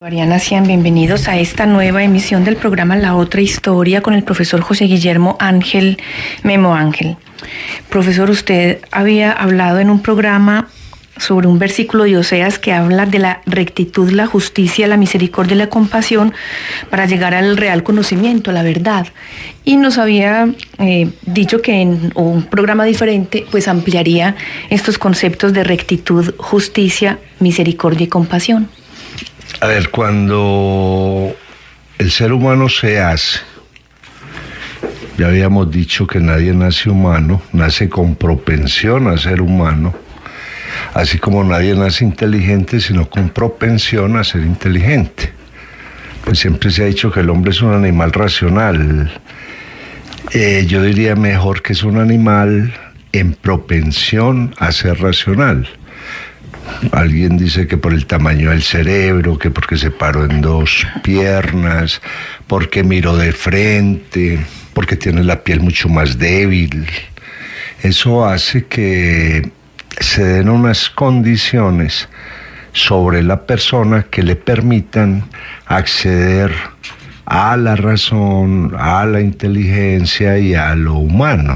Ariana, sean bienvenidos a esta nueva emisión del programa La Otra Historia con el profesor José Guillermo Ángel Memo Ángel. Profesor, usted había hablado en un programa sobre un versículo de Oseas que habla de la rectitud, la justicia, la misericordia y la compasión para llegar al real conocimiento, a la verdad. Y nos había dicho que en un programa diferente pues ampliaría estos conceptos de rectitud, justicia, misericordia y compasión. A ver, cuando el ser humano se hace, ya habíamos dicho que nadie nace humano, nace con propensión a ser humano, así como nadie nace inteligente, sino con propensión a ser inteligente. Pues siempre se ha dicho que el hombre es un animal racional. Yo diría mejor que es un animal en propensión a ser racional. Alguien dice que por el tamaño del cerebro, que porque se paró en dos piernas, porque miró de frente, porque tiene la piel mucho más débil. Eso hace que se den unas condiciones sobre la persona que le permitan acceder a la razón, a la inteligencia y a lo humano.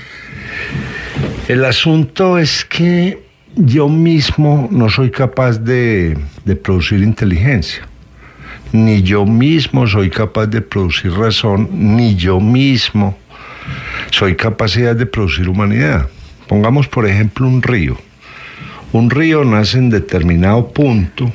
El asunto es que yo mismo no soy capaz de producir inteligencia, ni yo mismo soy capaz de producir razón, ni yo mismo soy capacidad de producir humanidad. Pongamos por ejemplo un río. Un río nace en determinado punto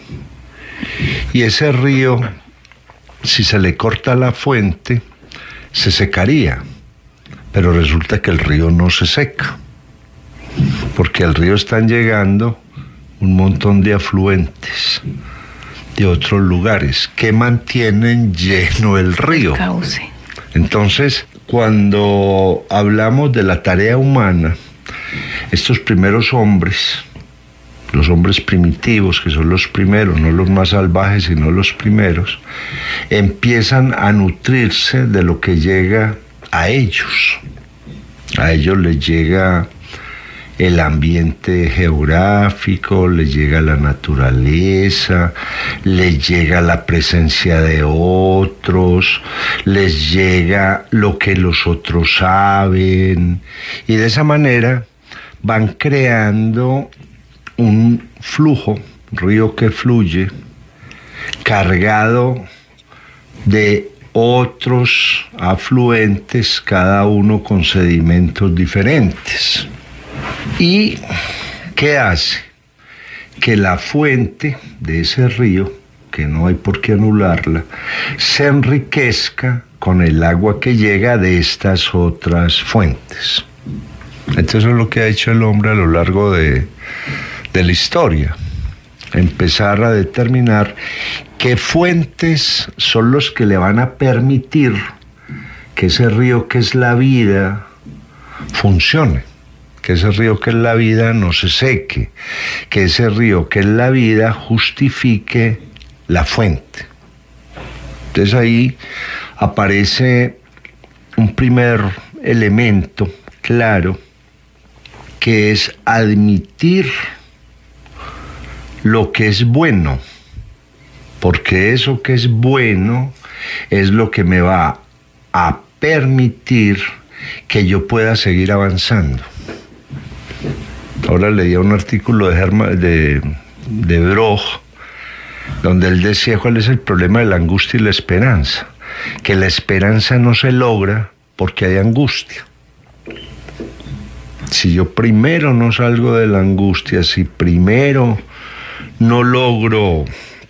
y ese río, si se le corta la fuente, se secaría, pero resulta que el río no se seca, porque al río están llegando un montón de afluentes de otros lugares que mantienen lleno el río. Cauce. Entonces, cuando hablamos de la tarea humana, estos primeros hombres, los hombres primitivos, que son los primeros, no los más salvajes, sino los primeros, empiezan a nutrirse de lo que llega a ellos. A ellos les llega el ambiente geográfico, les llega la naturaleza, les llega la presencia de otros, les llega lo que los otros saben, y de esa manera van creando un flujo, río que fluye, cargado de otros afluentes, cada uno con sedimentos diferentes. ¿Y qué hace? Que la fuente de ese río, que no hay por qué anularla, se enriquezca con el agua que llega de estas otras fuentes. Entonces eso es lo que ha hecho el hombre a lo largo de la historia. Empezar a determinar qué fuentes son los que le van a permitir que ese río que es la vida funcione, que ese río que es la vida no se seque, que ese río que es la vida justifique la fuente. Entonces ahí aparece un primer elemento claro, que es admitir lo que es bueno, porque eso que es bueno es lo que me va a permitir que yo pueda seguir avanzando. Ahora leía un artículo de Broch, donde él decía cuál es el problema de la angustia y la esperanza, que la esperanza no se logra porque hay angustia. Si yo primero no salgo de la angustia, si primero no logro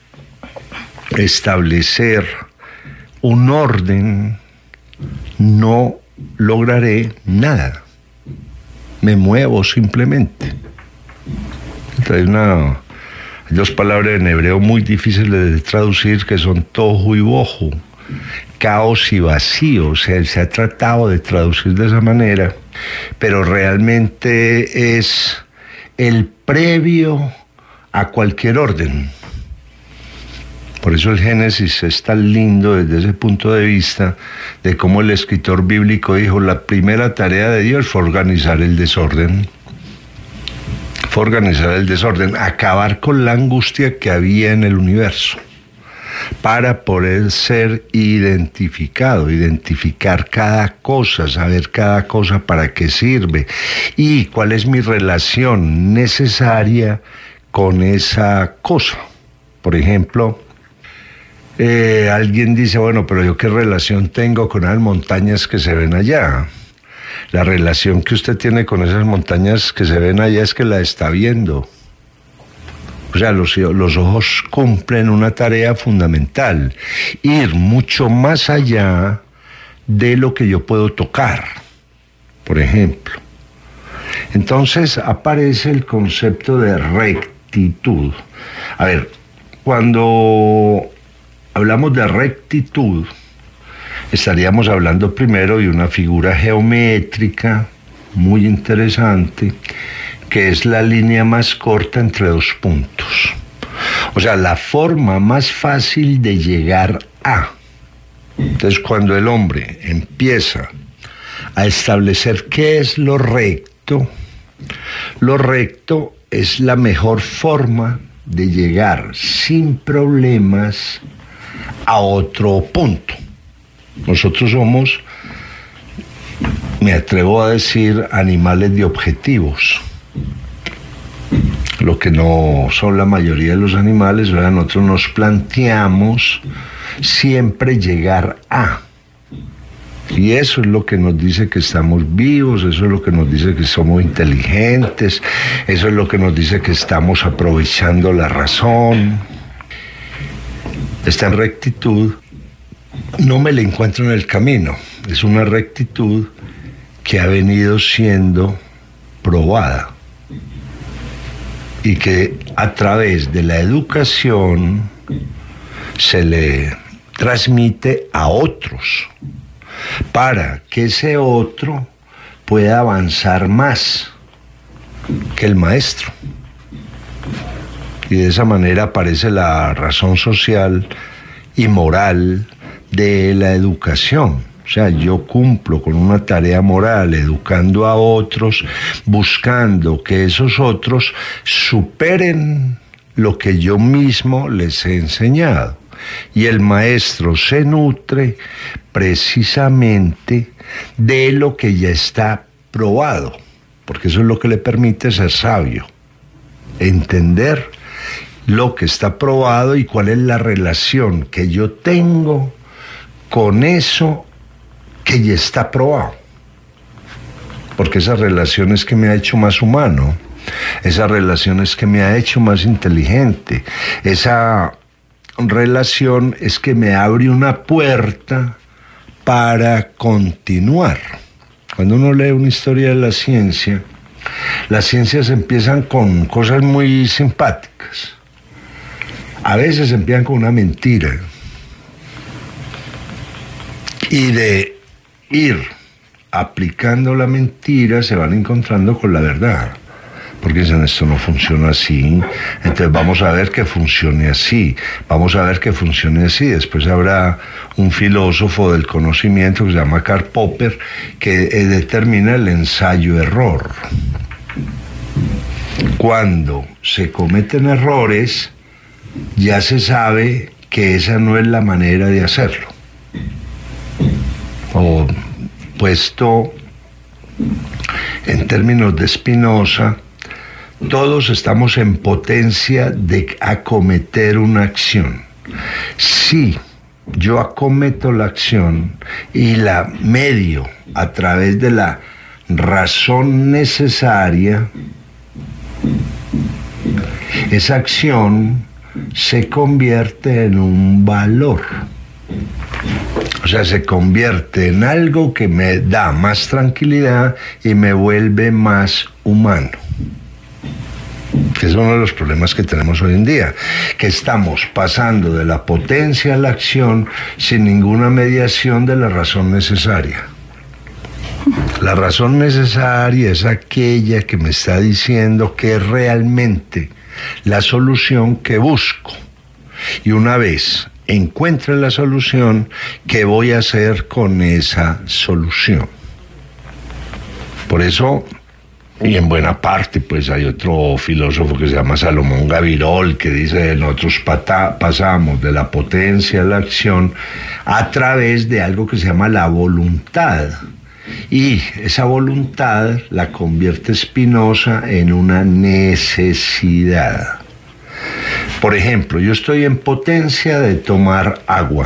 establecer un orden, no lograré nada. Me muevo simplemente. Hay dos palabras en hebreo muy difíciles de traducir, que son tohu y bohu, caos y vacío. O sea, se ha tratado de traducir de esa manera, pero realmente es el previo a cualquier orden. Por eso el Génesis es tan lindo desde ese punto de vista de cómo el escritor bíblico dijo: la primera tarea de Dios fue organizar el desorden. Fue organizar el desorden, acabar con la angustia que había en el universo. para poder ser identificado, identificar cada cosa, saber cada cosa para qué sirve y cuál es mi relación necesaria con esa cosa. Por ejemplo, alguien dice, bueno, pero yo qué relación tengo con las montañas que se ven allá. La relación que usted tiene con esas montañas que se ven allá es que la está viendo. O sea, los ojos cumplen una tarea fundamental, ir mucho más allá de lo que yo puedo tocar, por ejemplo. Entonces aparece el concepto de rectitud. A ver, cuando hablamos de rectitud, estaríamos hablando primero de una figura geométrica muy interesante, que es la línea más corta entre dos puntos. O sea, la forma más fácil de llegar a. Entonces, cuando el hombre empieza a establecer qué es lo recto es la mejor forma de llegar sin problemas a otro punto. Nosotros somos, me atrevo a decir, animales de objetivos. Lo que no son la mayoría de los animales, ¿verdad? Nosotros nos planteamos siempre llegar a. Y eso es lo que nos dice que estamos vivos, eso es lo que nos dice que somos inteligentes, eso es lo que nos dice que estamos aprovechando la razón. Esta rectitud no me la encuentro en el camino, es una rectitud que ha venido siendo probada y que a través de la educación se le transmite a otros para que ese otro pueda avanzar más que el maestro. Y de esa manera aparece la razón social y moral de la educación. O sea, yo cumplo con una tarea moral, educando a otros, buscando que esos otros superen lo que yo mismo les he enseñado. Y el maestro se nutre precisamente de lo que ya está probado, porque eso es lo que le permite ser sabio, entender lo que está probado y cuál es la relación que yo tengo con eso que ya está probado. Porque esa relación es que me ha hecho más humano, esa relación es que me ha hecho más inteligente, esa relación es que me abre una puerta para continuar. Cuando uno lee una historia de las ciencias empiezan con cosas muy simpáticas. A veces empiezan con una mentira. Y de ir aplicando la mentira se van encontrando con la verdad. Porque dicen, esto no funciona así, entonces vamos a ver que funcione así, vamos a ver que funcione así. Después habrá un filósofo del conocimiento que se llama Karl Popper, que determina el ensayo-error. Cuando se cometen errores, ya se sabe que esa no es la manera de hacerlo. O puesto en términos de Spinoza, todos estamos en potencia de acometer una acción. Si yo acometo la acción y la medio a través de la razón necesaria, esa acción se convierte en un valor. O sea, se convierte en algo que me da más tranquilidad y me vuelve más humano. Que es uno de los problemas que tenemos hoy en día, que estamos pasando de la potencia a la acción sin ninguna mediación de la razón necesaria. La razón necesaria es aquella que me está diciendo que es realmente la solución que busco. Y una vez encuentre la solución, ¿qué voy a hacer con esa solución? Por eso Y en buena parte, pues hay otro filósofo que se llama Salomón Gavirol, que dice: nosotros pasamos de la potencia a la acción a través de algo que se llama la voluntad. Y esa voluntad la convierte Spinoza en una necesidad. Por ejemplo, yo estoy en potencia de tomar agua.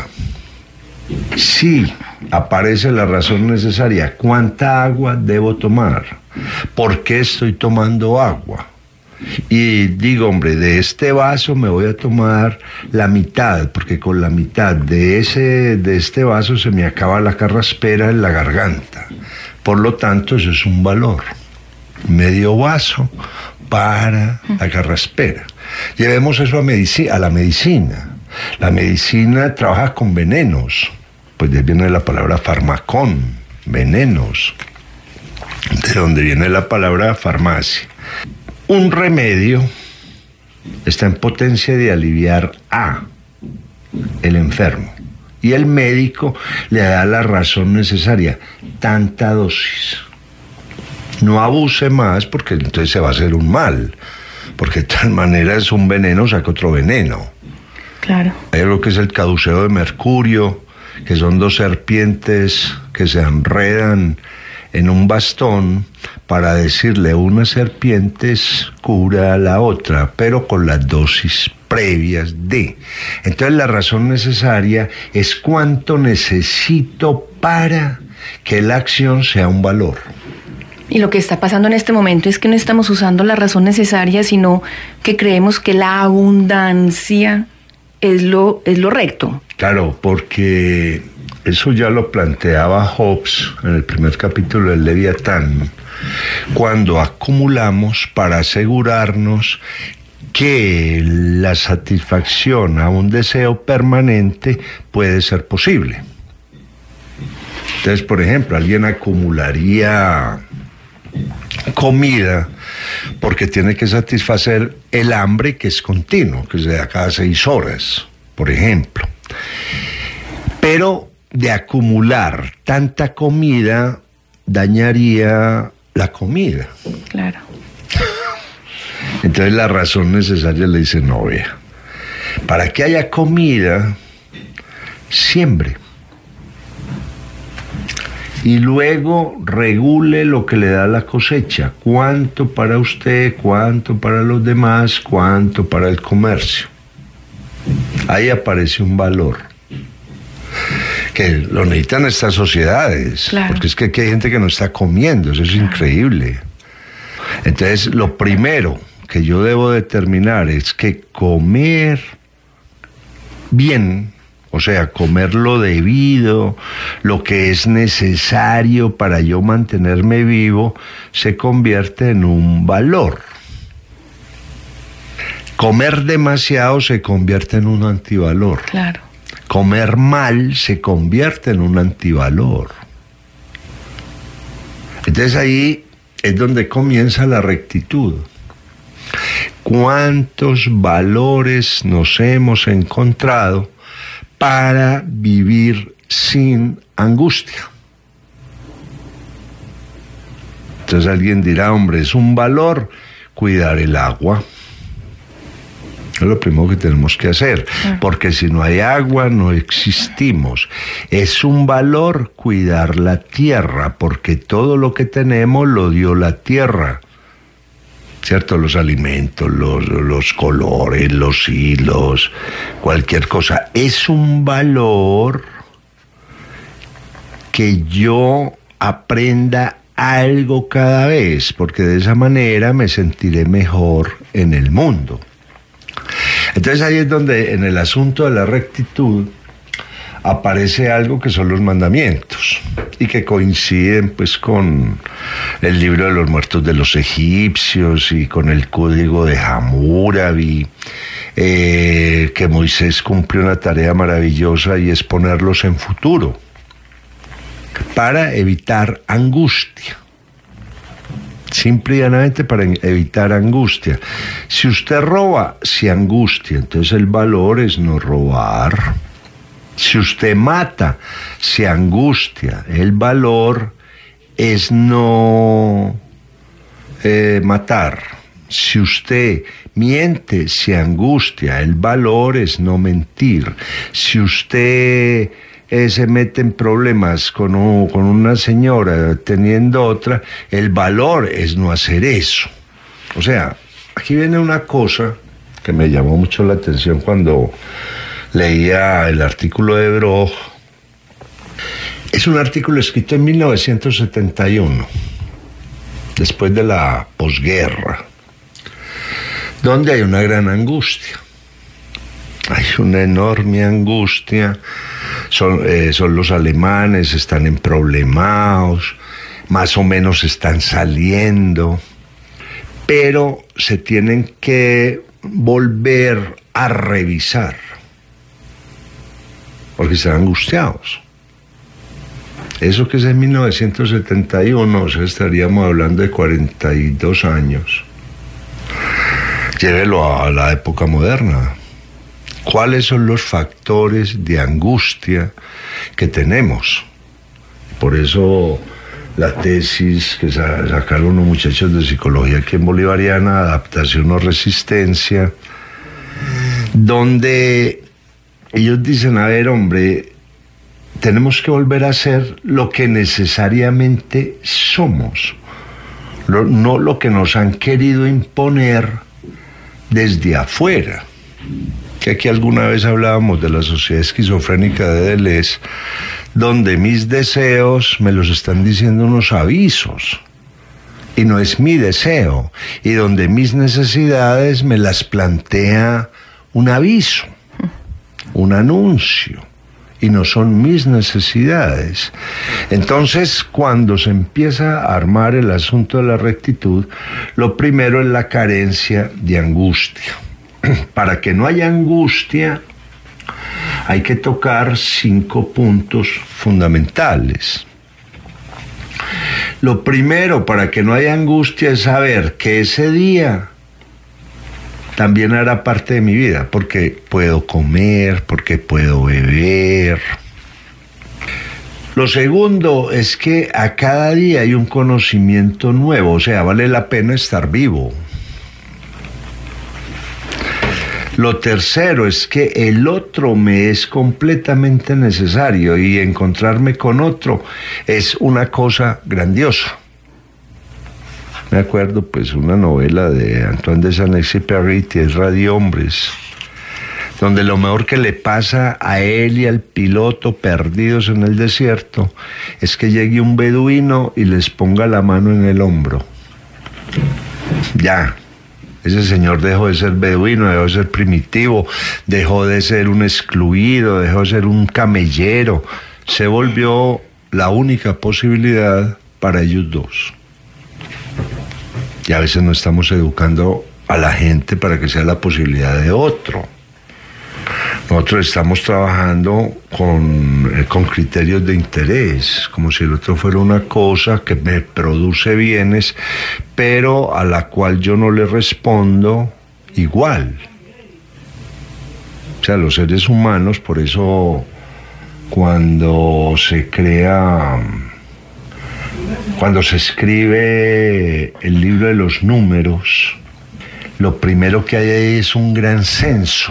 Sí, aparece la razón necesaria. ¿Cuánta agua debo tomar? ¿Por qué estoy tomando agua? Y digo, hombre, de este vaso me voy a tomar la mitad, porque con la mitad de este vaso se me acaba la carraspera en la garganta. Por lo tanto, eso es un valor. Medio vaso para la carraspera. Llevemos eso a la medicina. La medicina trabaja con venenos. Pues de ahí viene la palabra farmacón, venenos, de donde viene la palabra farmacia. Un remedio está en potencia de aliviar a el enfermo, y el médico le da la razón necesaria, tanta dosis. No abuse más, porque entonces se va a hacer un mal, porque de tal manera es un veneno, saca otro veneno. Claro. Hay algo que es el caduceo de mercurio, que son dos serpientes que se enredan en un bastón para decirle: una serpiente cura a la otra, pero con las dosis previas de. Entonces la razón necesaria es cuánto necesito para que la acción sea un valor. Y lo que está pasando en este momento es que no estamos usando la razón necesaria, sino que creemos que la abundancia es lo recto. Claro, porque eso ya lo planteaba Hobbes en el primer capítulo del Leviatán, cuando acumulamos para asegurarnos que la satisfacción a un deseo permanente puede ser posible. Entonces, por ejemplo, alguien acumularía comida porque tiene que satisfacer el hambre, que es continuo, que se da cada 6 horas, por ejemplo. Pero de acumular tanta comida dañaría la comida. Claro. Entonces la razón necesaria le dice: no, vea, para que haya comida, siembre. Y luego regule lo que le da la cosecha. Cuánto para usted, cuánto para los demás, cuánto para el comercio. Ahí aparece un valor que lo necesitan estas sociedades. Claro. Porque es que aquí hay gente que no está comiendo, eso es increíble. Entonces, lo primero que yo debo determinar es que comer bien, o sea, comer lo debido, lo que es necesario para yo mantenerme vivo, se convierte en un valor. Comer demasiado se convierte en un antivalor. Claro. Comer mal se convierte en un antivalor. Entonces ahí es donde comienza la rectitud. ¿Cuántos valores nos hemos encontrado para vivir sin angustia? Entonces alguien dirá: hombre, es un valor cuidar el agua. Es lo primero que tenemos que hacer, porque si no hay agua no existimos. Es un valor cuidar la tierra, porque todo lo que tenemos lo dio la tierra, ¿cierto? Los alimentos, los colores, los hilos, cualquier cosa. Es un valor que yo aprenda algo cada vez, porque de esa manera me sentiré mejor en el mundo. Entonces ahí es donde en el asunto de la rectitud aparece algo que son los mandamientos y que coinciden pues con el libro de los muertos de los egipcios y con el código de Hammurabi, que Moisés cumplió una tarea maravillosa, y es ponerlos en futuro para evitar angustia. Simple y llanamente para evitar angustia. Si usted roba, se angustia, entonces el valor es no robar. Si usted mata, se angustia, el valor es no matar. Si usted miente, se angustia. El valor es no mentir. Si usted se mete en problemas con una señora teniendo otra, el valor es no hacer eso. O sea, aquí viene una cosa que me llamó mucho la atención cuando leía el artículo de Broch. Es un artículo escrito en 1971, después de la posguerra, donde hay una gran angustia. Hay una enorme angustia. Son los alemanes, están emproblemados, más o menos están saliendo, pero se tienen que volver a revisar, porque están angustiados. Eso que es en 1971, o sea, estaríamos hablando de 42 años. Llévelo a la época moderna. ¿Cuáles son los factores de angustia que tenemos? Por eso la tesis que sacaron unos muchachos de psicología aquí en Bolivariana, adaptación o resistencia, donde ellos dicen, a ver, hombre, tenemos que volver a ser lo que necesariamente somos, no lo que nos han querido imponer desde afuera. Que aquí alguna vez hablábamos de la sociedad esquizofrénica de Deleuze, donde mis deseos me los están diciendo unos avisos, y no es mi deseo, y donde mis necesidades me las plantea un aviso, un anuncio, y no son mis necesidades. Entonces, cuando se empieza a armar el asunto de la rectitud, lo primero es la carencia de angustia. Para que no haya angustia, hay que tocar 5 puntos fundamentales. Lo primero, para que no haya angustia, es saber que ese día también hará parte de mi vida, porque puedo comer, porque puedo beber. Lo segundo es que a cada día hay un conocimiento nuevo, o sea, vale la pena estar vivo. Lo tercero es que el otro me es completamente necesario y encontrarme con otro es una cosa grandiosa. Me acuerdo pues una novela de Antoine de Saint-Exupéry, Tierra de Hombres, donde lo mejor que le pasa a él y al piloto perdidos en el desierto es que llegue un beduino y les ponga la mano en el hombro. Ya. Ese señor dejó de ser beduino, dejó de ser primitivo, dejó de ser un excluido, dejó de ser un camellero. Se volvió la única posibilidad para ellos dos. Y a veces no estamos educando a la gente para que sea la posibilidad de otro. Nosotros estamos trabajando con criterios de interés, como si el otro fuera una cosa que me produce bienes, pero a la cual yo no le respondo igual. O sea, los seres humanos, por eso cuando se escribe el libro de los números, lo primero que hay ahí es un gran censo.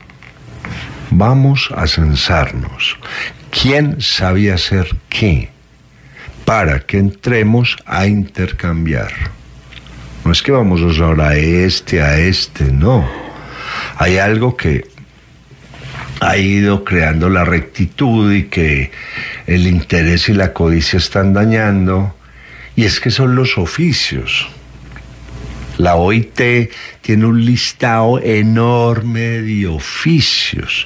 Vamos a censarnos. ¿Quién sabía hacer qué? Para que entremos a intercambiar. No es que vamos a usar a este, no. Hay algo que ha ido creando la rectitud y que el interés y la codicia están dañando, y es que son los oficios. La OIT tiene un listado enorme de oficios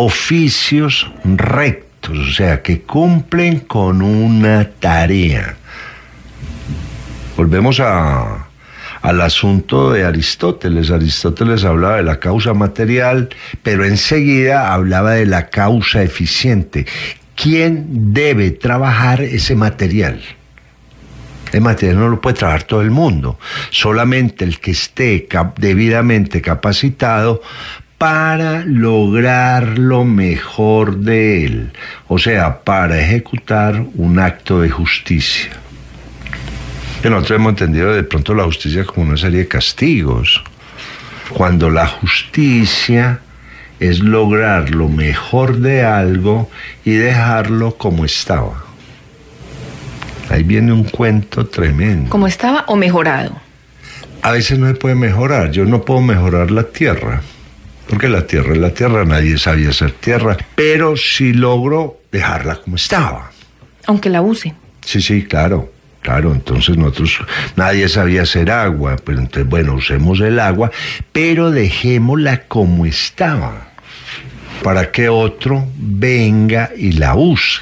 rectos, o sea, que cumplen con una tarea. Volvemos al asunto de Aristóteles. Aristóteles hablaba de la causa material, pero enseguida hablaba de la causa eficiente. ¿Quién debe trabajar ese material? El material no lo puede trabajar todo el mundo, solamente el que esté debidamente capacitado para lograr lo mejor de él, o sea, para ejecutar un acto de justicia. Que nosotros hemos entendido de pronto la justicia como una serie de castigos, cuando la justicia es lograr lo mejor de algo y dejarlo como estaba. Ahí viene un cuento tremendo. ¿Cómo estaba o mejorado? A veces no se puede mejorar. Yo no puedo mejorar la tierra, porque la tierra es la tierra, nadie sabía hacer tierra, pero sí logro dejarla como estaba. Aunque la use. Sí, claro. Claro, entonces nadie sabía hacer agua, pero entonces, bueno, usemos el agua, pero dejémosla como estaba, para que otro venga y la use.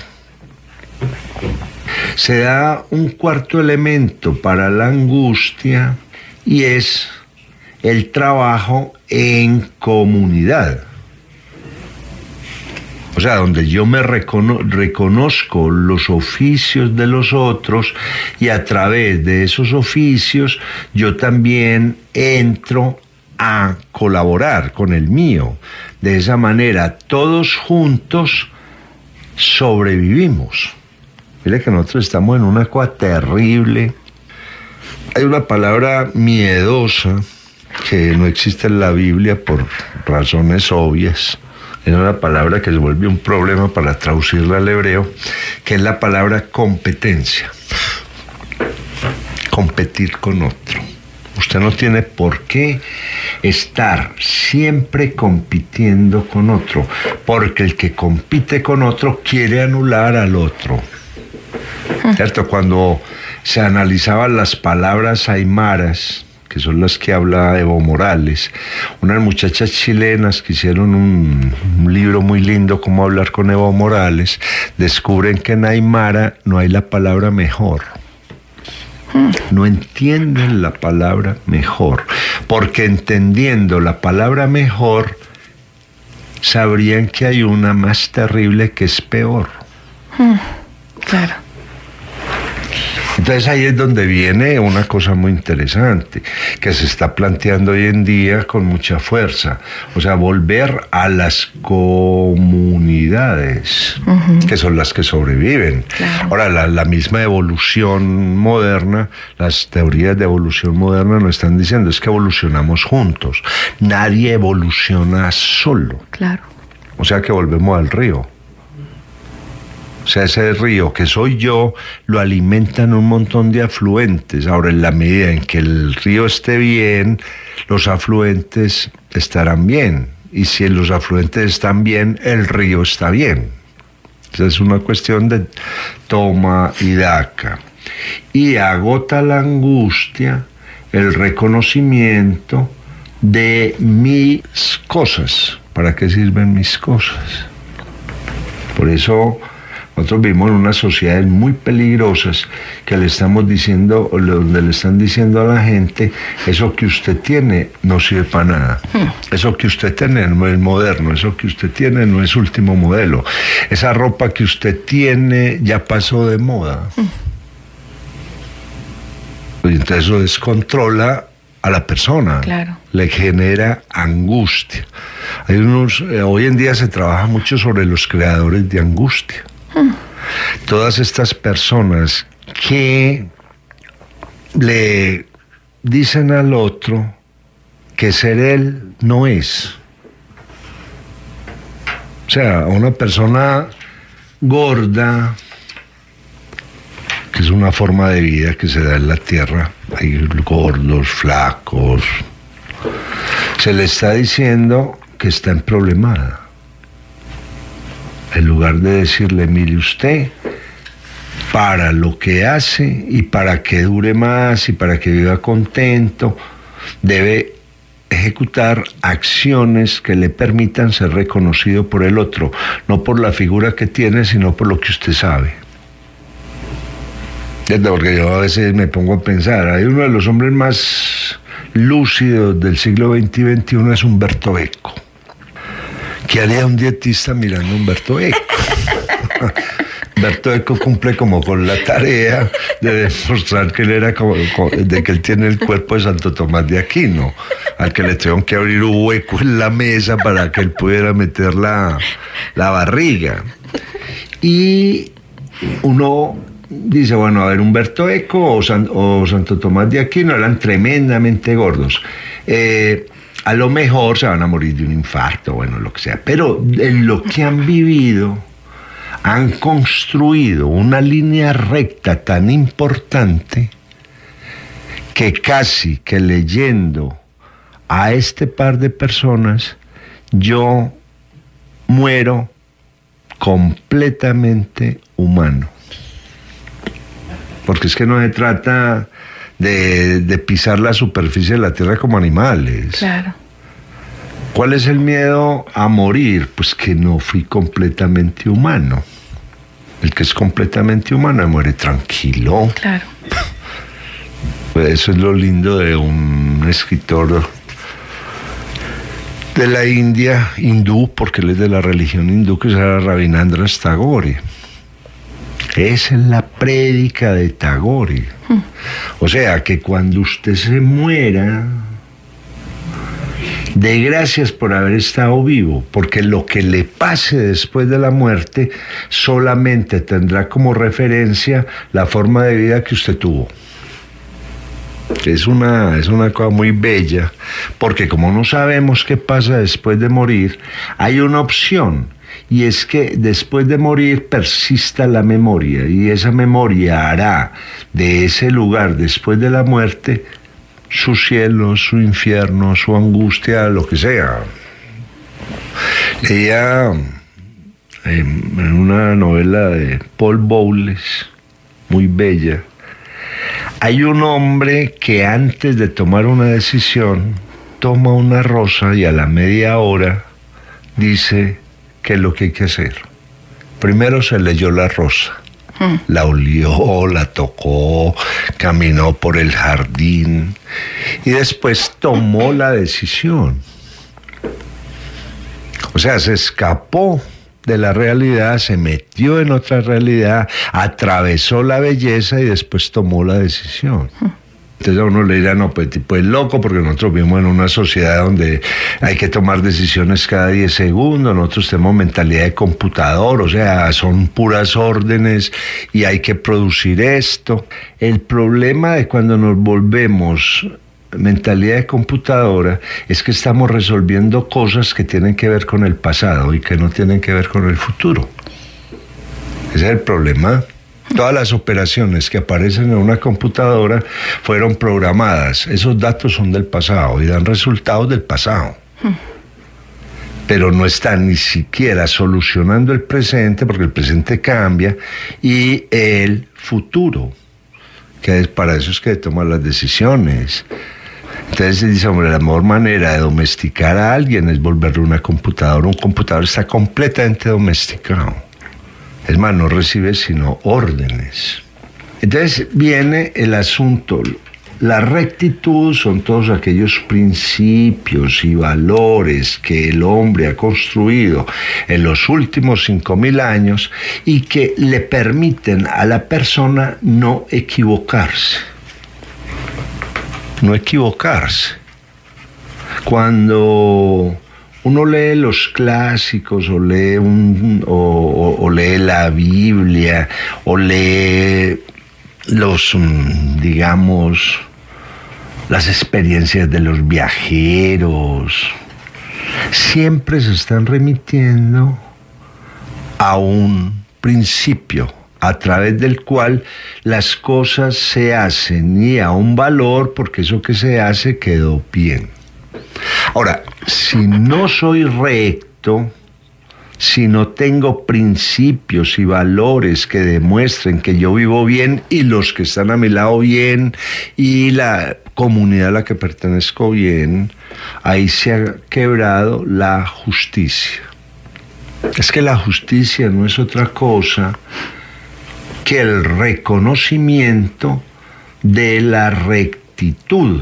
Se da un cuarto elemento para la angustia y es el trabajo en comunidad. O sea, donde yo me reconozco los oficios de los otros y a través de esos oficios yo también entro a colaborar con el mío. De esa manera, todos juntos sobrevivimos. Mire que nosotros estamos en una cosa terrible. Hay una palabra miedosa que no existe en la Biblia por razones obvias. Es una palabra que se vuelve un problema para traducirla al hebreo, que es la palabra competencia. Competir con otro. Usted no tiene por qué estar siempre compitiendo con otro, porque el que compite con otro quiere anular al otro. ¿Cierto? Cuando se analizaban las palabras aymaras, que son las que habla Evo Morales, unas muchachas chilenas que hicieron un libro muy lindo, Cómo hablar con Evo Morales, descubren que en aymara no hay la palabra mejor. No entienden la palabra mejor, porque entendiendo la palabra mejor, sabrían que hay una más terrible que es peor. Claro. Entonces ahí es donde viene una cosa muy interesante, que se está planteando hoy en día con mucha fuerza. O sea, volver a las comunidades, que son las que sobreviven. Claro. Ahora, la misma evolución moderna, las teorías de evolución moderna nos están diciendo, es que evolucionamos juntos. Nadie evoluciona solo. Claro. O sea que volvemos al río. O sea, ese río que soy yo, lo alimentan un montón de afluentes. Ahora, en la medida en que el río esté bien, los afluentes estarán bien. Y si los afluentes están bien, el río está bien. Esa es una cuestión de toma y daca. Y agota la angustia el reconocimiento de mis cosas. ¿Para qué sirven mis cosas? Por eso nosotros vivimos en unas sociedades muy peligrosas que le estamos diciendo, donde le están diciendo a la gente, eso que usted tiene no sirve para nada. Eso que usted tiene no es moderno, eso que usted tiene no es último modelo. Esa ropa que usted tiene ya pasó de moda. Y entonces eso descontrola a la persona. Claro. Le genera angustia. Hoy en día se trabaja mucho sobre los creadores de angustia. Todas estas personas que le dicen al otro que ser él no es. O sea, una persona gorda, que es una forma de vida que se da en la tierra, hay gordos, flacos, se le está diciendo que está emproblemada. En lugar de decirle, mire usted, para lo que hace y para que dure más y para que viva contento, debe ejecutar acciones que le permitan ser reconocido por el otro, no por la figura que tiene, sino por lo que usted sabe. Porque yo a veces me pongo a pensar, hay uno de los hombres más lúcidos del siglo XX y XXI es Humberto Eco. ¿Qué haría un dietista mirando a Humberto Eco? Humberto Eco cumple como con la tarea de demostrar que él era de que él tiene el cuerpo de Santo Tomás de Aquino, al que le tuvieron que abrir un hueco en la mesa para que él pudiera meter la barriga. Y uno dice, bueno, a ver, Humberto Eco o Santo Tomás de Aquino eran tremendamente gordos. A lo mejor se van a morir de un infarto, bueno, lo que sea. Pero en lo que han vivido, han construido una línea recta tan importante que casi que leyendo a este par de personas, yo muero completamente humano. Porque es que no se trata de pisar la superficie de la tierra como animales. Claro. ¿Cuál es el miedo a morir? Pues que no fui completamente humano. El que es completamente humano muere tranquilo. Claro. Pues eso es lo lindo de un escritor de la India, hindú, porque él es de la religión hindú, que se llama Rabindranath Tagore. Esa es la prédica de Tagore. O sea, que cuando usted se muera, dé gracias por haber estado vivo, porque lo que le pase después de la muerte solamente tendrá como referencia la forma de vida que usted tuvo. Es una cosa muy bella, porque como no sabemos qué pasa después de morir, hay una opción, y es que después de morir persista la memoria, y esa memoria hará de ese lugar después de la muerte su cielo, su infierno, su angustia, lo que sea. Leía en una novela de Paul Bowles, muy bella, hay un hombre que antes de tomar una decisión toma una rosa y a la media hora dice qué es lo que hay que hacer. Primero se leyó la rosa, la olió, la tocó, caminó por el jardín y después tomó la decisión. O sea, se escapó de la realidad, se metió en otra realidad, atravesó la belleza y después tomó la decisión. Entonces a uno le dirá, no, pues tipo es loco, porque nosotros vivimos en una sociedad donde hay que tomar decisiones cada 10 segundos, nosotros tenemos mentalidad de computador, o sea, son puras órdenes y hay que producir esto. El problema de cuando nos volvemos mentalidad de computadora es que estamos resolviendo cosas que tienen que ver con el pasado y que no tienen que ver con el futuro. Ese es el problema. Todas las operaciones que aparecen en una computadora fueron programadas. Esos datos son del pasado y dan resultados del pasado. Pero no están ni siquiera solucionando el presente, porque el presente cambia, y el futuro, que es para eso es que toman las decisiones. Entonces se dice, hombre, la mejor manera de domesticar a alguien es volverle una computadora. Un computador está completamente domesticado. Es más, no recibe sino órdenes. Entonces viene el asunto. La rectitud son todos aquellos principios y valores que el hombre ha construido en los últimos 5.000 años y que le permiten a la persona no equivocarse. No equivocarse. Cuando uno lee los clásicos o lee o lee la Biblia o lee los, digamos, las experiencias de los viajeros, siempre se están remitiendo a un principio a través del cual las cosas se hacen, y a un valor, porque eso que se hace quedó bien. Ahora, si no soy recto, si no tengo principios y valores que demuestren que yo vivo bien y los que están a mi lado bien y la comunidad a la que pertenezco bien, ahí se ha quebrado la justicia. Es que la justicia no es otra cosa que el reconocimiento de la rectitud.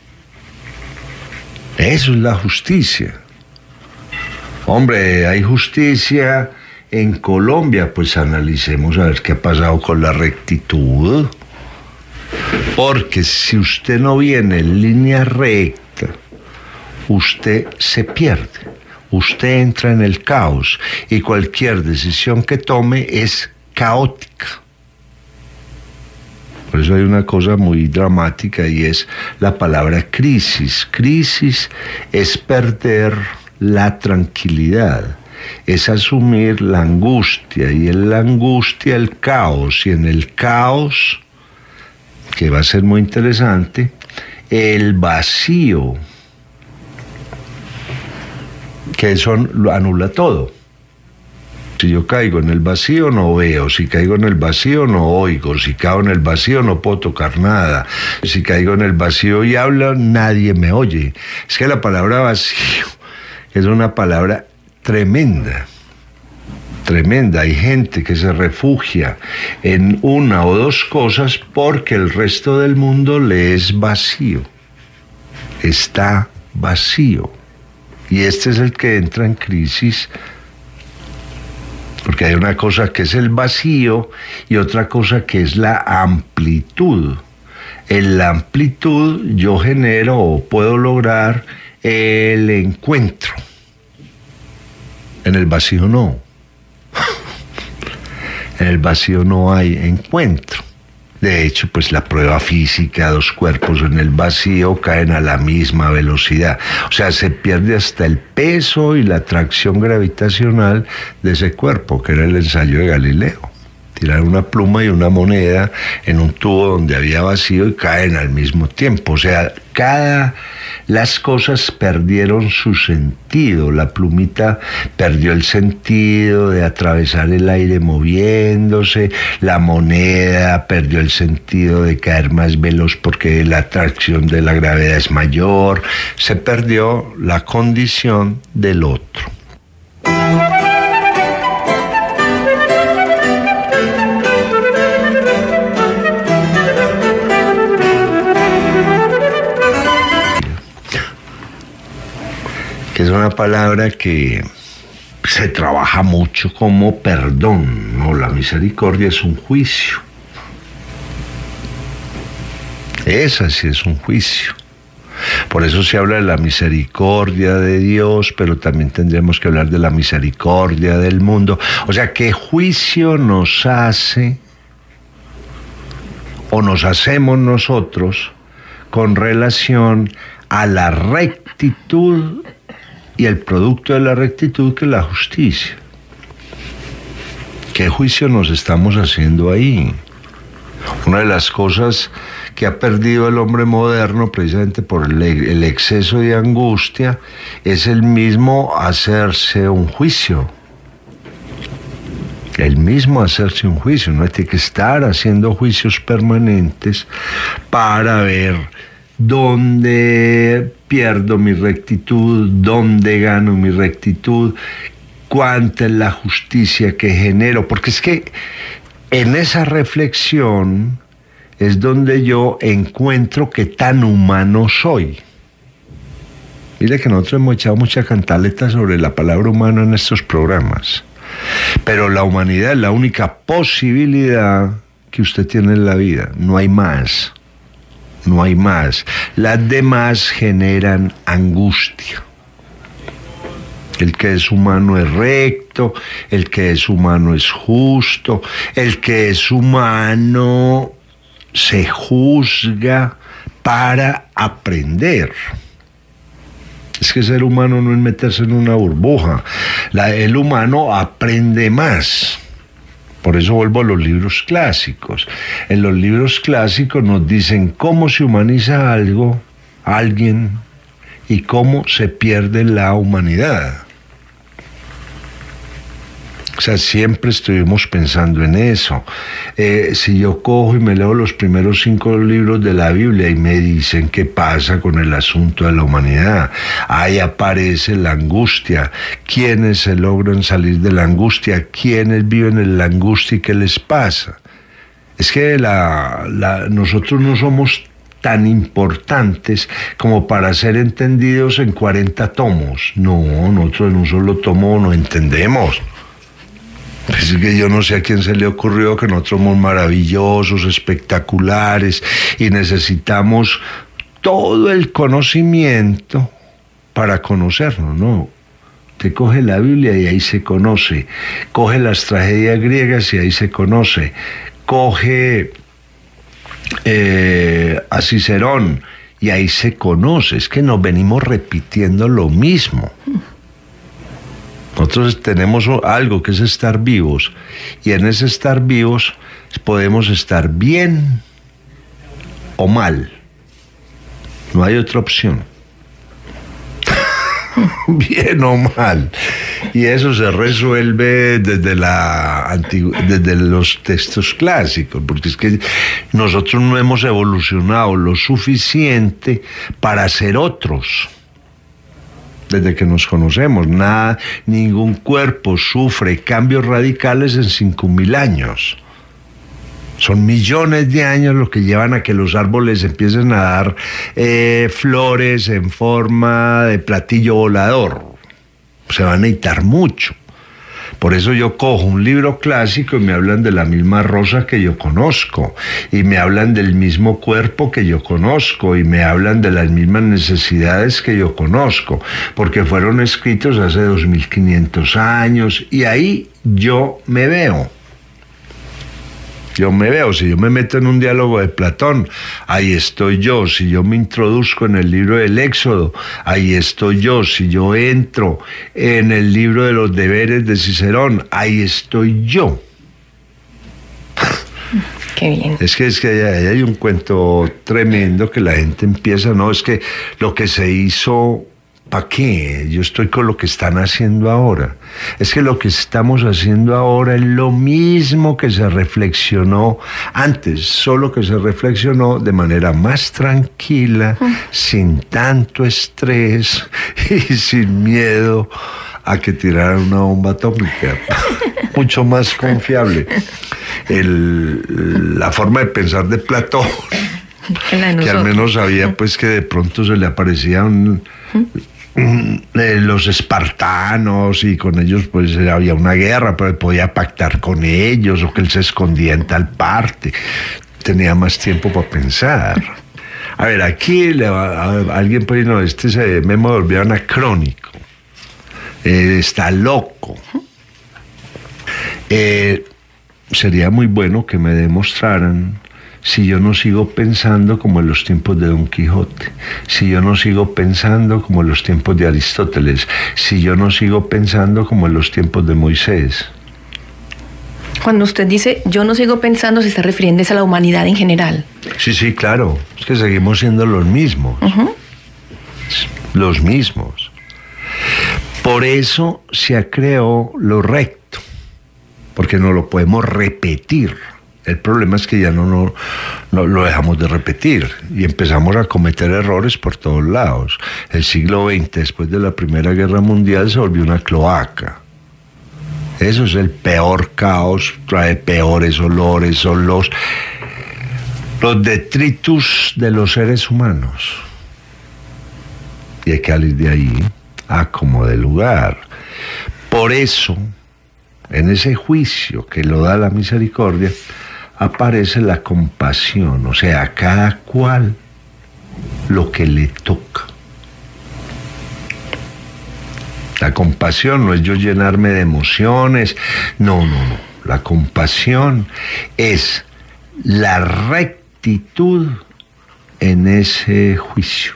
Eso es la justicia. Hombre, hay justicia en Colombia, pues analicemos a ver qué ha pasado con la rectitud. Porque si usted no viene en línea recta, usted se pierde. Usted entra en el caos y cualquier decisión que tome es caótica. Por eso hay una cosa muy dramática y es la palabra crisis. Crisis es perder la tranquilidad, es asumir la angustia, y en la angustia el caos, y en el caos, que va a ser muy interesante, el vacío, que eso lo anula todo. Si yo caigo en el vacío no veo, si caigo en el vacío no oigo, si caigo en el vacío no puedo tocar nada, si caigo en el vacío y hablo nadie me oye. Es que la palabra vacío es una palabra tremenda, tremenda. Hay gente que se refugia en una o dos cosas porque el resto del mundo le es vacío, está vacío. Y este es el que entra en crisis, porque hay una cosa que es el vacío y otra cosa que es la amplitud. En la amplitud yo genero o puedo lograr el encuentro. En el vacío no. En el vacío no hay encuentro. De hecho, pues la prueba física, dos cuerpos en el vacío caen a la misma velocidad. O sea, se pierde hasta el peso y la atracción gravitacional de ese cuerpo, que era el ensayo de Galileo. Tirar una pluma y una moneda en un tubo donde había vacío y caen al mismo tiempo. O sea, las cosas perdieron su sentido. La plumita perdió el sentido de atravesar el aire moviéndose, la moneda perdió el sentido de caer más veloz porque la atracción de la gravedad es mayor. Se perdió la condición del otro. Que es una palabra que se trabaja mucho como perdón, ¿no? La misericordia es un juicio. Esa sí es un juicio. Por eso se habla de la misericordia de Dios, pero también tendremos que hablar de la misericordia del mundo. O sea, ¿qué juicio nos hace o nos hacemos nosotros con relación a la rectitud y el producto de la rectitud, que es la justicia? ¿Qué juicio nos estamos haciendo ahí? Una de las cosas que ha perdido el hombre moderno, precisamente por el exceso de angustia, es el mismo hacerse un juicio. El mismo hacerse un juicio. No tiene que estar haciendo juicios permanentes para ver dónde pierdo mi rectitud, dónde gano mi rectitud, cuánta es la justicia que genero, porque es que en esa reflexión es donde yo encuentro qué tan humano soy. Mire que nosotros hemos echado mucha cantaleta sobre la palabra humano en estos programas, pero la humanidad es la única posibilidad que usted tiene en la vida, no hay más. No hay más. Las demás generan angustia. El que es humano es recto, el que es humano es justo, el que es humano se juzga para aprender. Es que ser humano no es meterse en una burbuja. El humano aprende más. Por eso vuelvo a los libros clásicos. En los libros clásicos nos dicen cómo se humaniza alguien, y cómo se pierde la humanidad. O sea, siempre estuvimos pensando en eso. Si yo cojo y me leo los primeros 5 libros de la Biblia y me dicen qué pasa con el asunto de la humanidad, ahí aparece la angustia. ¿Quiénes se logran salir de la angustia? ¿Quiénes viven en la angustia y qué les pasa? Es que nosotros no somos tan importantes como para ser entendidos en 40 tomos. No, nosotros en un solo tomo no entendemos. Es que yo no sé a quién se le ocurrió que nosotros somos maravillosos, espectaculares y necesitamos todo el conocimiento para conocernos, ¿no? Usted coge la Biblia y ahí se conoce, coge las tragedias griegas y ahí se conoce, coge a Cicerón, y ahí se conoce. Es que nos venimos repitiendo lo mismo. Nosotros tenemos algo que es estar vivos, y en ese estar vivos podemos estar bien o mal. No hay otra opción. Bien o mal. Y eso se resuelve desde los textos clásicos, porque es que nosotros no hemos evolucionado lo suficiente para ser otros. Desde que nos conocemos, ningún cuerpo sufre cambios radicales en 5.000 años. Son millones de años lo que llevan a que los árboles empiecen a dar flores en forma de platillo volador. Se va a necesitar mucho. Por eso yo cojo un libro clásico y me hablan de la misma rosa que yo conozco, y me hablan del mismo cuerpo que yo conozco, y me hablan de las mismas necesidades que yo conozco, porque fueron escritos hace 2.500 años, y ahí yo me veo. Si yo me meto en un diálogo de Platón, ahí estoy yo. Si yo me introduzco en el libro del Éxodo, ahí estoy yo. Si yo entro en el libro de los deberes de Cicerón, ahí estoy yo. Qué bien. Es que ahí hay un cuento tremendo que la gente empieza, no, es que lo que se hizo, ¿para qué? Yo estoy con lo que están haciendo ahora. Es que lo que estamos haciendo ahora es lo mismo que se reflexionó antes, solo que se reflexionó de manera más tranquila, sin tanto estrés y sin miedo a que tiraran una bomba atómica. Mucho más confiable. La forma de pensar de Platón, que al menos sabía pues que de pronto se le aparecían los espartanos, y con ellos pues había una guerra, pero podía pactar con ellos, o que él se escondía en tal parte. Tenía más tiempo para pensar. A ver, aquí alguien puede decir, no, se me volvió anacrónico, está loco. Sería muy bueno que me demostraran si yo no sigo pensando como en los tiempos de Don Quijote, si yo no sigo pensando como en los tiempos de Aristóteles, si yo no sigo pensando como en los tiempos de Moisés. Cuando usted dice yo no sigo pensando, se está refiriendo a la humanidad en general. Sí, claro, es que seguimos siendo los mismos. Los mismos. Por eso se creó lo recto, porque no lo podemos repetir. El problema es que ya no lo dejamos de repetir y empezamos a cometer errores por todos lados. El siglo XX, después de la Primera Guerra Mundial, se volvió una cloaca. Eso es el peor caos, trae peores olores, son los detritus de los seres humanos. Y hay que salir de ahí a como de lugar. Por eso, en ese juicio que lo da la misericordia, aparece la compasión, o sea, a cada cual lo que le toca. La compasión no es yo llenarme de emociones, no. La compasión es la rectitud en ese juicio.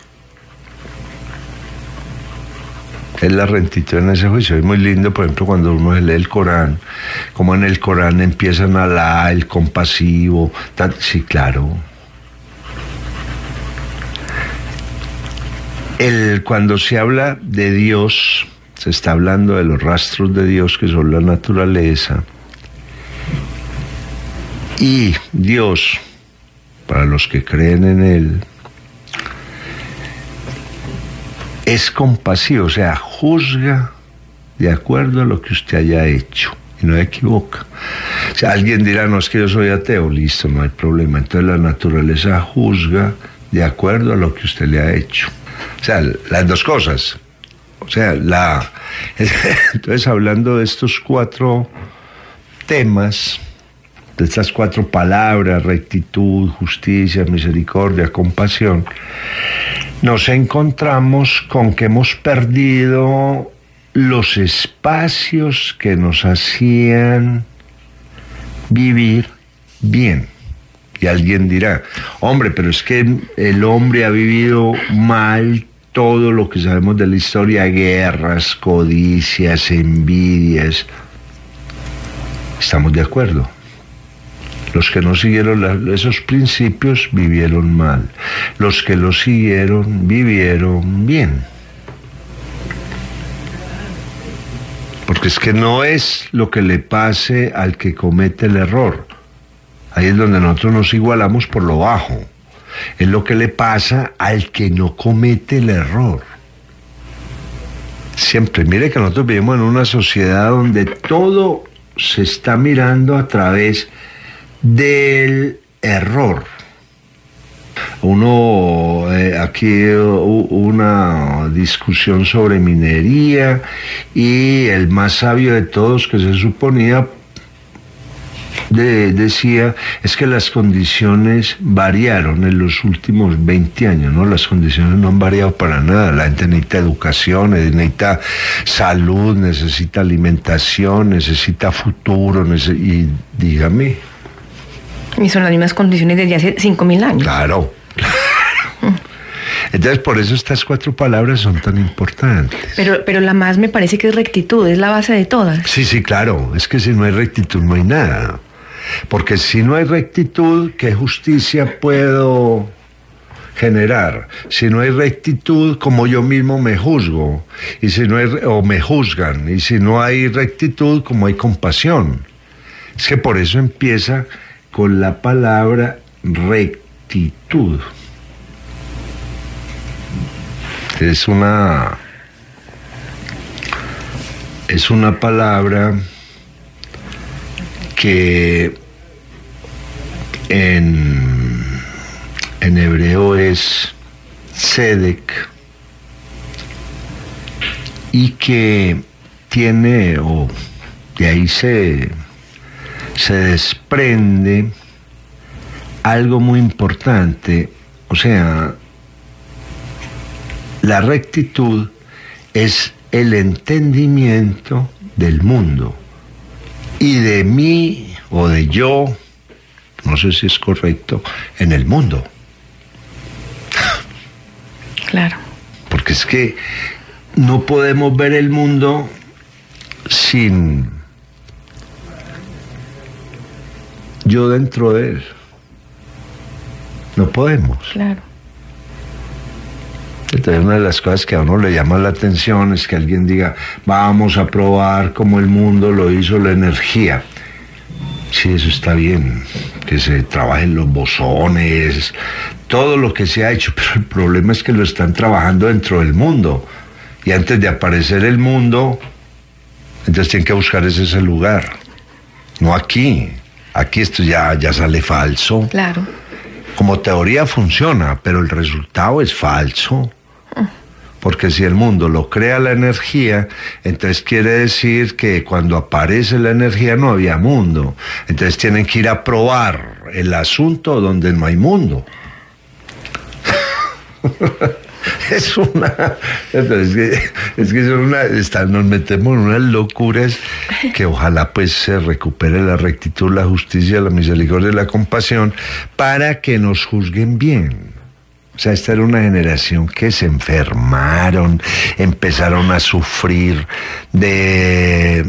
Es la rectitud en ese juicio. Es muy lindo, por ejemplo, cuando uno lee el Corán, como en el Corán empiezan Alá, el compasivo. Sí, claro. Cuando se habla de Dios, se está hablando de los rastros de Dios, que son la naturaleza. Y Dios, para los que creen en Él, es compasivo, o sea, juzga de acuerdo a lo que usted haya hecho y no se equivoca. O sea, alguien dirá, no, es que yo soy ateo, listo, no hay problema. Entonces la naturaleza juzga de acuerdo a lo que usted le ha hecho. O sea, las dos cosas. O sea, entonces hablando de estos 4 temas, de estas 4 palabras, rectitud, justicia, misericordia, compasión, nos encontramos con que hemos perdido los espacios que nos hacían vivir bien. Y alguien dirá, hombre, pero es que el hombre ha vivido mal todo lo que sabemos de la historia, guerras, codicias, envidias. Estamos de acuerdo. Los que no siguieron esos principios vivieron mal. Los que los siguieron vivieron bien. Porque es que no es lo que le pase al que comete el error. Ahí es donde nosotros nos igualamos por lo bajo. Es lo que le pasa al que no comete el error. Siempre, mire que nosotros vivimos en una sociedad donde todo se está mirando a través del error. Aquí una discusión sobre minería y el más sabio de todos, que se suponía decía, es que las condiciones variaron en los últimos 20 años, ¿no? Las condiciones no han variado para nada. La gente necesita educación, necesita salud, necesita alimentación, necesita futuro, y dígame. Y son las mismas condiciones desde hace 5.000 años. Claro. Entonces, por eso estas 4 palabras son tan importantes. Pero la más me parece que es rectitud, es la base de todas. Sí, claro. Es que si no hay rectitud no hay nada. Porque si no hay rectitud, ¿qué justicia puedo generar? Si no hay rectitud, como yo mismo me juzgo, y si no hay, o me juzgan, y si no hay rectitud, como hay compasión. Es que por eso empieza con la palabra rectitud. Es una palabra que en hebreo es tzedek y que tiene, o de ahí se desprende algo muy importante. O sea, la rectitud es el entendimiento del mundo y de mí o de yo, no sé si es correcto, en el mundo. Claro. Porque es que no podemos ver el mundo sin yo dentro de él. No podemos. Claro. Entonces, una de las cosas que a uno le llama la atención es que alguien diga, vamos a probar cómo el mundo lo hizo la energía. Sí, eso está bien, que se trabajen los bosones, todo lo que se ha hecho, pero el problema es que lo están trabajando dentro del mundo. Y antes de aparecer el mundo, entonces tienen que buscar ese lugar. No aquí. Aquí esto ya sale falso. Claro. Como teoría funciona, pero el resultado es falso. Porque si el mundo lo crea la energía, entonces quiere decir que cuando aparece la energía no había mundo. Entonces tienen que ir a probar el asunto donde no hay mundo. Nos metemos en unas locuras que ojalá pues se recupere la rectitud, la justicia, la misericordia y la compasión para que nos juzguen bien. O sea, esta era una generación que se enfermaron, empezaron a sufrir de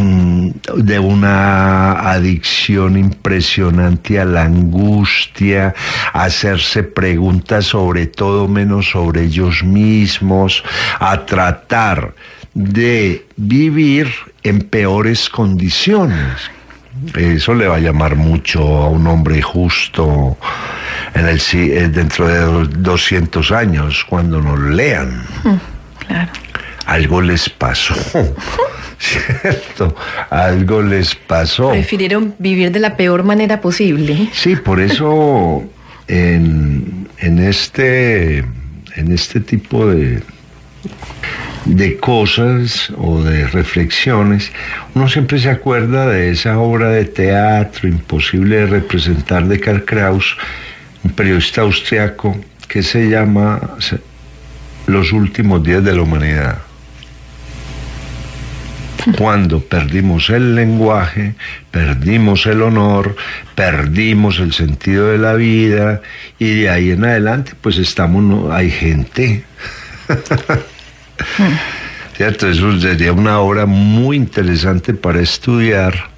una adicción impresionante a la angustia, a hacerse preguntas sobre todo menos sobre ellos mismos, a tratar de vivir en peores condiciones. Eso le va a llamar mucho a un hombre justo dentro de 200 años, cuando nos lean. Claro. Algo les pasó, ¿cierto? Algo les pasó. Prefirieron vivir de la peor manera posible. Sí, por eso en este tipo de cosas o de reflexiones, uno siempre se acuerda de esa obra de teatro imposible de representar de Karl Kraus, un periodista austriaco, que se llama Los últimos días de la humanidad. cuando perdimos el lenguaje, perdimos el honor, perdimos el sentido de la vida, y de ahí en adelante pues hay gente. ¿Cierto? Eso sería una obra muy interesante para estudiar,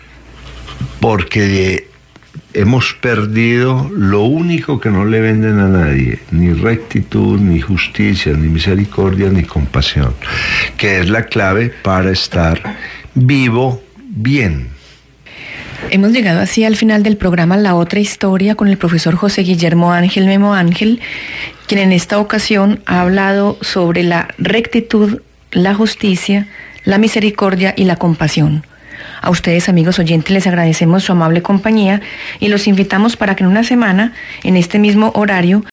porque hemos perdido lo único que no le venden a nadie: ni rectitud, ni justicia, ni misericordia, ni compasión, que es la clave para estar vivo bien. Hemos llegado así al final del programa La Otra Historia con el profesor José Guillermo Ángel Memo Ángel, quien en esta ocasión ha hablado sobre la rectitud, la justicia, la misericordia y la compasión. A ustedes, amigos oyentes, les agradecemos su amable compañía y los invitamos para que en una semana, en este mismo horario,